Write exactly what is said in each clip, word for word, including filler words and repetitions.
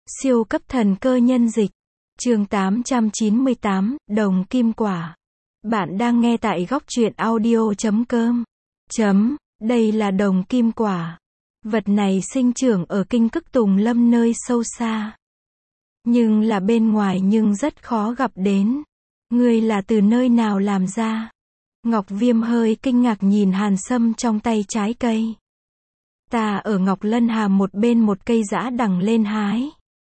Siêu cấp thần cơ nhân dịch. Chương tám trăm chín mươi tám, Đồng Kim Quả. Bạn đang nghe tại góc truyện audio chấm com. Chấm, đây là đồng kim quả. Vật này sinh trưởng ở kinh Cức Tùng Lâm nơi sâu xa. Nhưng là bên ngoài nhưng rất khó gặp đến. Ngươi là từ nơi nào làm ra? Ngọc Viêm hơi kinh ngạc nhìn Hàn Sâm trong tay trái cây. Ta ở Ngọc Lân Hà một bên một cây dã đằng lên hái.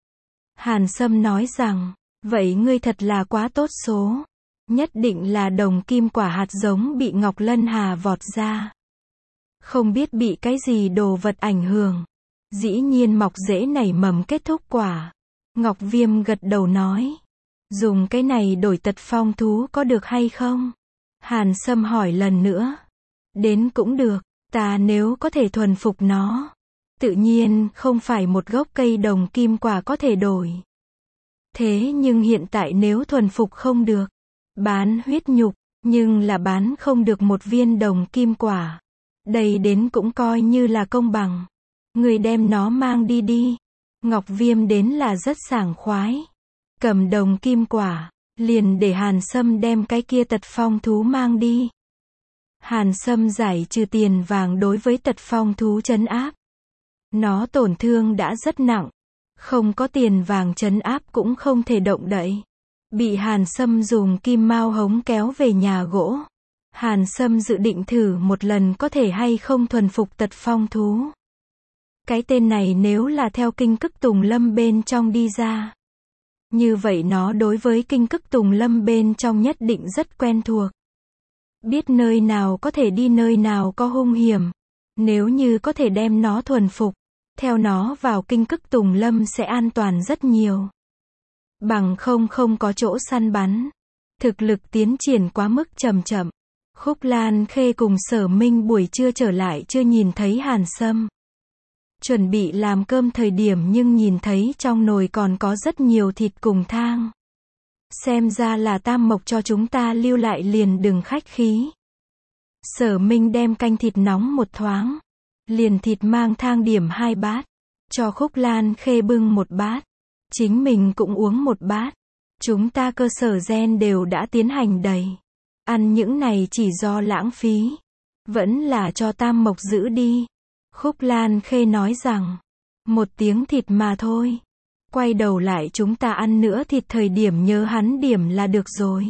Hàn Sâm nói rằng, vậy ngươi thật là quá tốt số. Nhất định là đồng kim quả hạt giống bị Ngọc Lân Hà vọt ra. Không biết bị cái gì đồ vật ảnh hưởng. Dĩ nhiên mọc rễ nảy mầm kết thúc quả. Ngọc Viêm gật đầu nói. Dùng cái này đổi tật phong thú có được hay không? Hàn Sâm hỏi lần nữa. Đến cũng được, ta nếu có thể thuần phục nó. Tự nhiên, không phải một gốc cây đồng kim quả có thể đổi. Thế nhưng hiện tại nếu thuần phục không được, bán huyết nhục, nhưng là bán không được một viên đồng kim quả. Đây đến cũng coi như là công bằng. Người đem nó mang đi đi. Ngọc Viêm đến là rất sảng khoái. Cầm đồng kim quả, liền để Hàn Sâm đem cái kia tật phong thú mang đi. Hàn Sâm giải trừ tiền vàng đối với tật phong thú trấn áp. Nó tổn thương đã rất nặng. Không có tiền vàng trấn áp cũng không thể động đậy. Bị Hàn Sâm dùng kim mao hống kéo về nhà gỗ. Hàn Sâm dự định thử một lần có thể hay không thuần phục tật phong thú. Cái tên này nếu là theo kinh Cức Tùng Lâm bên trong đi ra. Như vậy nó đối với kinh Cức Tùng Lâm bên trong nhất định rất quen thuộc. Biết nơi nào có thể đi nơi nào có hung hiểm. Nếu như có thể đem nó thuần phục, theo nó vào kinh Cức Tùng Lâm sẽ an toàn rất nhiều. Bằng không không có chỗ săn bắn. Thực lực tiến triển quá mức chậm chậm. Khúc Lan Khê cùng Sở Minh buổi trưa trở lại chưa nhìn thấy Hàn Sâm. Chuẩn bị làm cơm thời điểm nhưng nhìn thấy trong nồi còn có rất nhiều thịt cùng thang. Xem ra là Tam Mộc cho chúng ta lưu lại liền đừng khách khí. Sở Minh đem canh thịt nóng một thoáng. Liền thịt mang thang điểm hai bát. Cho Khúc Lan Khê bưng một bát. Chính mình cũng uống một bát. Chúng ta cơ sở gen đều đã tiến hành đầy. Ăn những này chỉ do lãng phí. Vẫn là cho Tam Mộc giữ đi. Khúc Lan Khê nói rằng. Một tiếng thịt mà thôi. Quay đầu lại chúng ta ăn nữa thịt thời điểm nhớ hắn điểm là được rồi.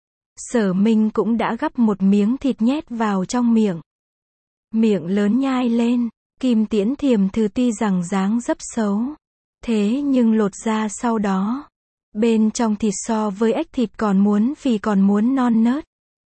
Sở Minh cũng đã gắp một miếng thịt nhét vào trong miệng. Miệng lớn nhai lên. Kim Tiễn Thiềm Thư tuy rằng dáng dấp xấu. Thế nhưng lột ra sau đó. Bên trong thịt so với ếch thịt còn muốn phì còn muốn non nớt.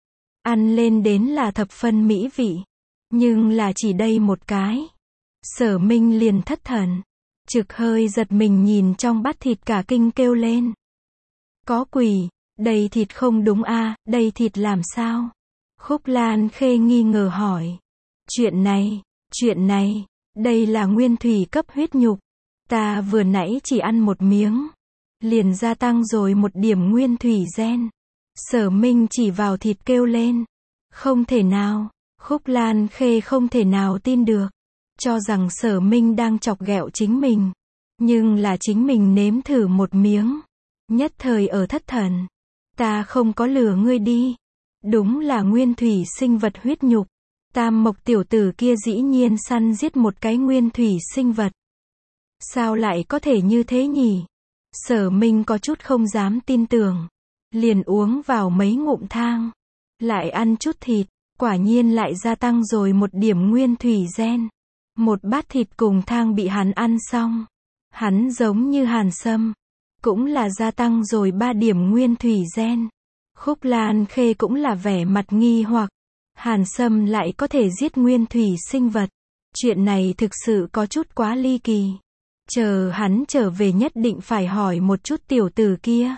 Ăn lên đến là thập phân mỹ vị. Nhưng là chỉ đây một cái. Sở Minh liền thất thần. Trực hơi giật mình nhìn trong bát thịt cả kinh kêu lên. Có quỷ, đây thịt không đúng a, à, đây thịt làm sao? Khúc Lan Khê nghi ngờ hỏi. Chuyện này, chuyện này, đây là nguyên thủy cấp huyết nhục. Ta vừa nãy chỉ ăn một miếng. Liền gia tăng rồi một điểm nguyên thủy gen. Sở Minh chỉ vào thịt kêu lên. Không thể nào, Khúc Lan Khê không thể nào tin được. Cho rằng Sở Minh đang chọc ghẹo chính mình. Nhưng là chính mình nếm thử một miếng. Nhất thời ở thất thần. Ta không có lừa ngươi đi. Đúng là nguyên thủy sinh vật huyết nhục. Tam Mộc tiểu tử kia dĩ nhiên săn giết một cái nguyên thủy sinh vật. Sao lại có thể như thế nhỉ? Sở Minh có chút không dám tin tưởng. Liền uống vào mấy ngụm thang. Lại ăn chút thịt. Quả nhiên lại gia tăng rồi một điểm nguyên thủy gen. Một bát thịt cùng thang bị hắn ăn xong. Hắn giống như Hàn Sâm. Cũng là gia tăng rồi ba điểm nguyên thủy gen. Khúc Lan Khê cũng là vẻ mặt nghi hoặc. Hàn Sâm lại có thể giết nguyên thủy sinh vật. Chuyện này thực sự có chút quá ly kỳ. Chờ hắn trở về nhất định phải hỏi một chút tiểu tử kia.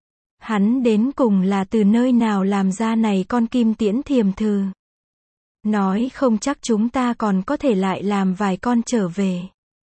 Hắn đến cùng là từ nơi nào làm ra này con Kim Tiễn Thiềm Thư. Nói không chắc chúng ta còn có thể lại làm vài con trở về.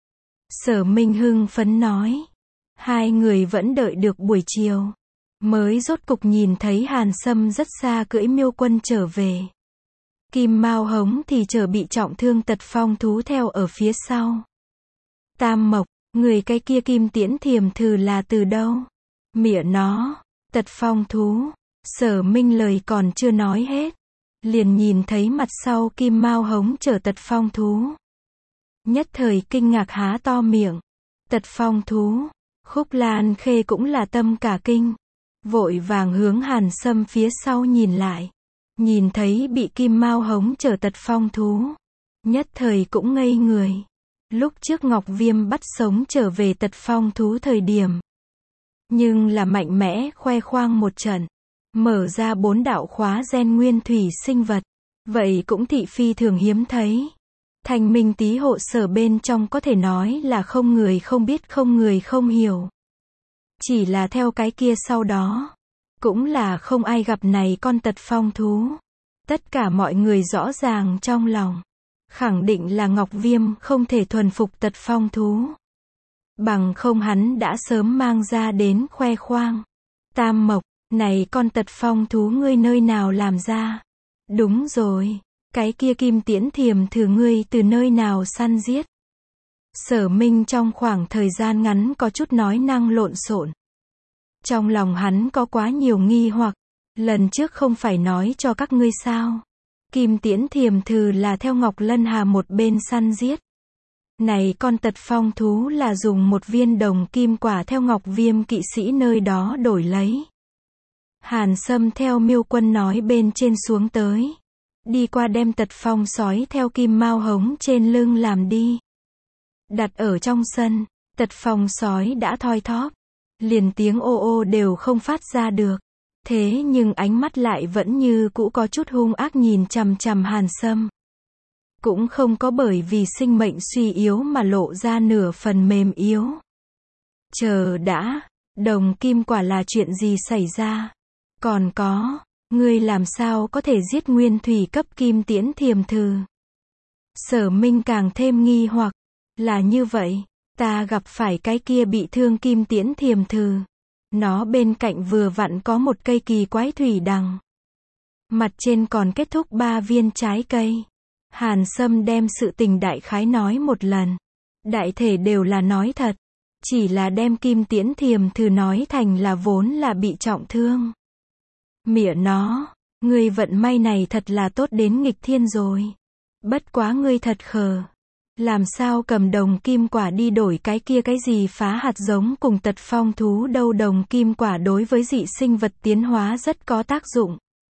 Sở Minh hưng phấn nói. Hai người vẫn đợi được buổi chiều. Mới rốt cục nhìn thấy Hàn Sâm rất xa cưỡi miêu quân trở về. Kim Mao Hống thì chờ bị trọng thương tật phong thú theo ở phía sau. Tam Mộc, Người cái kia kim tiễn thiềm thử là từ đâu? Mịa nó, Tật Phong thú. Sở Minh lời còn chưa nói hết, liền nhìn thấy mặt sau kim mao hống chở Tật Phong thú. Nhất thời kinh ngạc há to miệng. Tật Phong thú. Khúc Lan Khê cũng là tâm cả kinh. Vội vàng hướng Hàn Sâm phía sau nhìn lại. Nhìn thấy bị kim mao hống chở Tật Phong thú. Nhất thời cũng ngây người. Lúc trước Ngọc Viêm bắt sống trở về Tật Phong thú thời điểm. Nhưng là mạnh mẽ khoe khoang một trận. Mở ra bốn đạo khóa gen nguyên thủy sinh vật. Vậy cũng thị phi thường hiếm thấy. Thành Minh Tý hộ sở bên trong có thể nói là không người không biết không người không hiểu. Chỉ là theo cái kia sau đó. Cũng là không ai gặp này con Tật Phong thú. Tất cả mọi người rõ ràng trong lòng. Khẳng định là Ngọc Viêm không thể thuần phục Tật Phong thú. Bằng không hắn đã sớm mang ra đến khoe khoang. Tam Mộc, này con Tật Phong thú ngươi nơi nào làm ra? Đúng rồi, cái kia kim tiễn thiềm thử ngươi từ nơi nào săn giết? Sở Minh trong khoảng thời gian ngắn có chút nói năng lộn xộn. Trong lòng hắn có quá nhiều nghi hoặc. Lần trước không phải nói cho các ngươi sao? Kim tiễn thiềm thử là theo Ngọc Lân Hà một bên săn giết. Này con Tật Phong thú là dùng một viên đồng kim quả theo Ngọc Viêm kỵ sĩ nơi đó đổi lấy. Hàn Sâm theo Miêu Quân nói bên trên xuống tới. Đi qua đem Tật Phong sói theo kim mao hống trên lưng làm đi. Đặt ở trong sân, Tật Phong sói đã thoi thóp. Liền tiếng ô ô đều không phát ra được. Thế nhưng ánh mắt lại vẫn như cũ có chút hung ác nhìn chằm chằm Hàn Sâm. Cũng không có bởi vì sinh mệnh suy yếu mà lộ ra nửa phần mềm yếu. Chờ đã, đồng kim quả là chuyện gì xảy ra? Còn có, ngươi làm sao có thể giết nguyên thủy cấp kim tiễn thiềm thử? Sở Minh càng thêm nghi hoặc, là như vậy, ta gặp phải cái kia bị thương kim tiễn thiềm thử. Nó bên cạnh vừa vặn có một cây kỳ quái thủy đằng. Mặt trên còn kết thúc ba viên trái cây. Hàn Sâm đem sự tình đại khái nói một lần. Đại thể đều là nói thật. Chỉ là đem kim tiễn thiềm thử nói thành là vốn là bị trọng thương. Mịa nó, ngươi vận may này thật là tốt đến nghịch thiên rồi. Bất quá ngươi thật khờ. Làm sao cầm đồng kim quả đi đổi cái kia cái gì phá hạt giống cùng Tật Phong thú đâu? Đồng kim quả đối với dị sinh vật tiến hóa rất có tác dụng.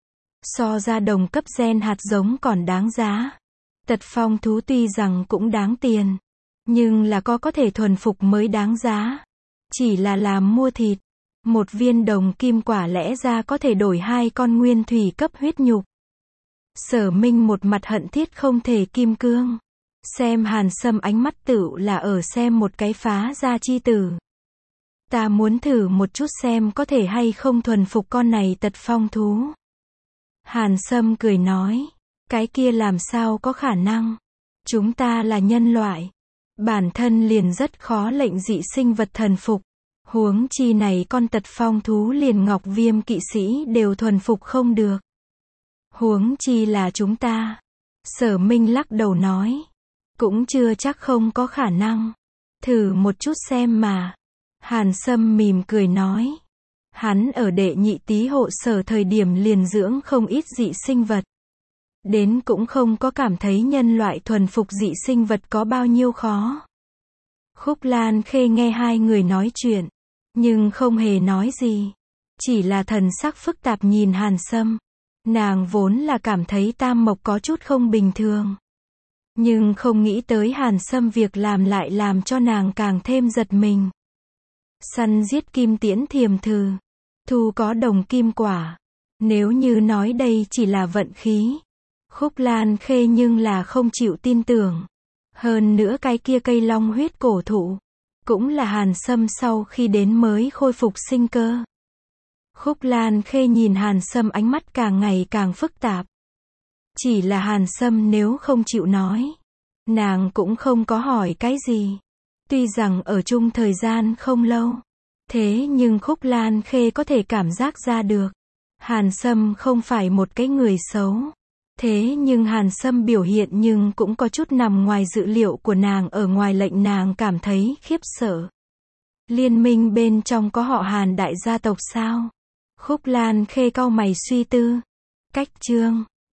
So ra đồng cấp gen hạt giống còn đáng giá. Tật Phong thú tuy rằng cũng đáng tiền, nhưng là có có thể thuần phục mới đáng giá. Chỉ là làm mua thịt. Một viên đồng kim quả lẽ ra có thể đổi hai con nguyên thủy cấp huyết nhục. Sở Minh một mặt hận thiết không thể kim cương. Xem Hàn Sâm ánh mắt tựu là ở xem một cái phá gia chi tử. Ta muốn thử một chút xem có thể hay không thuần phục con này Tật Phong thú. Hàn Sâm cười nói, cái kia làm sao có khả năng. Chúng ta là nhân loại. Bản thân liền rất khó lệnh dị sinh vật thần phục. Huống chi này con Tật Phong thú liền Ngọc Viêm kỵ sĩ đều thuần phục không được. Huống chi là chúng ta. Sở Minh lắc đầu nói. Cũng chưa chắc không có khả năng. Thử một chút xem mà. Hàn Sâm mỉm cười nói. Hắn ở đệ nhị tý hộ sở thời điểm liền dưỡng không ít dị sinh vật. Đến cũng không có cảm thấy nhân loại thuần phục dị sinh vật có bao nhiêu khó. Khúc Lan Khê nghe hai người nói chuyện, nhưng không hề nói gì. Chỉ là thần sắc phức tạp nhìn Hàn Sâm. Nàng vốn là cảm thấy Tam Mộc có chút không bình thường. Nhưng không nghĩ tới Hàn Sâm việc làm lại làm cho nàng càng thêm giật mình. Săn giết kim tiễn thiềm thử. Thu có đồng kim quả. Nếu như nói đây chỉ là vận khí. Khúc Lan Khê nhưng là không chịu tin tưởng. Hơn nữa cái kia cây long huyết cổ thụ. Cũng là Hàn Sâm sau khi đến mới khôi phục sinh cơ. Khúc Lan Khê nhìn Hàn Sâm ánh mắt càng ngày càng phức tạp. Chỉ là Hàn Sâm nếu không chịu nói. Nàng cũng không có hỏi cái gì. Tuy rằng ở chung thời gian không lâu. Thế nhưng Khúc Lan Khê có thể cảm giác ra được. Hàn Sâm không phải một cái người xấu. Thế nhưng Hàn Sâm biểu hiện nhưng cũng có chút nằm ngoài dự liệu của nàng, ở ngoài lệnh nàng cảm thấy khiếp sợ. Liên minh bên trong có họ Hàn đại gia tộc sao? Khúc Lan Khê cau mày suy tư. Cách chương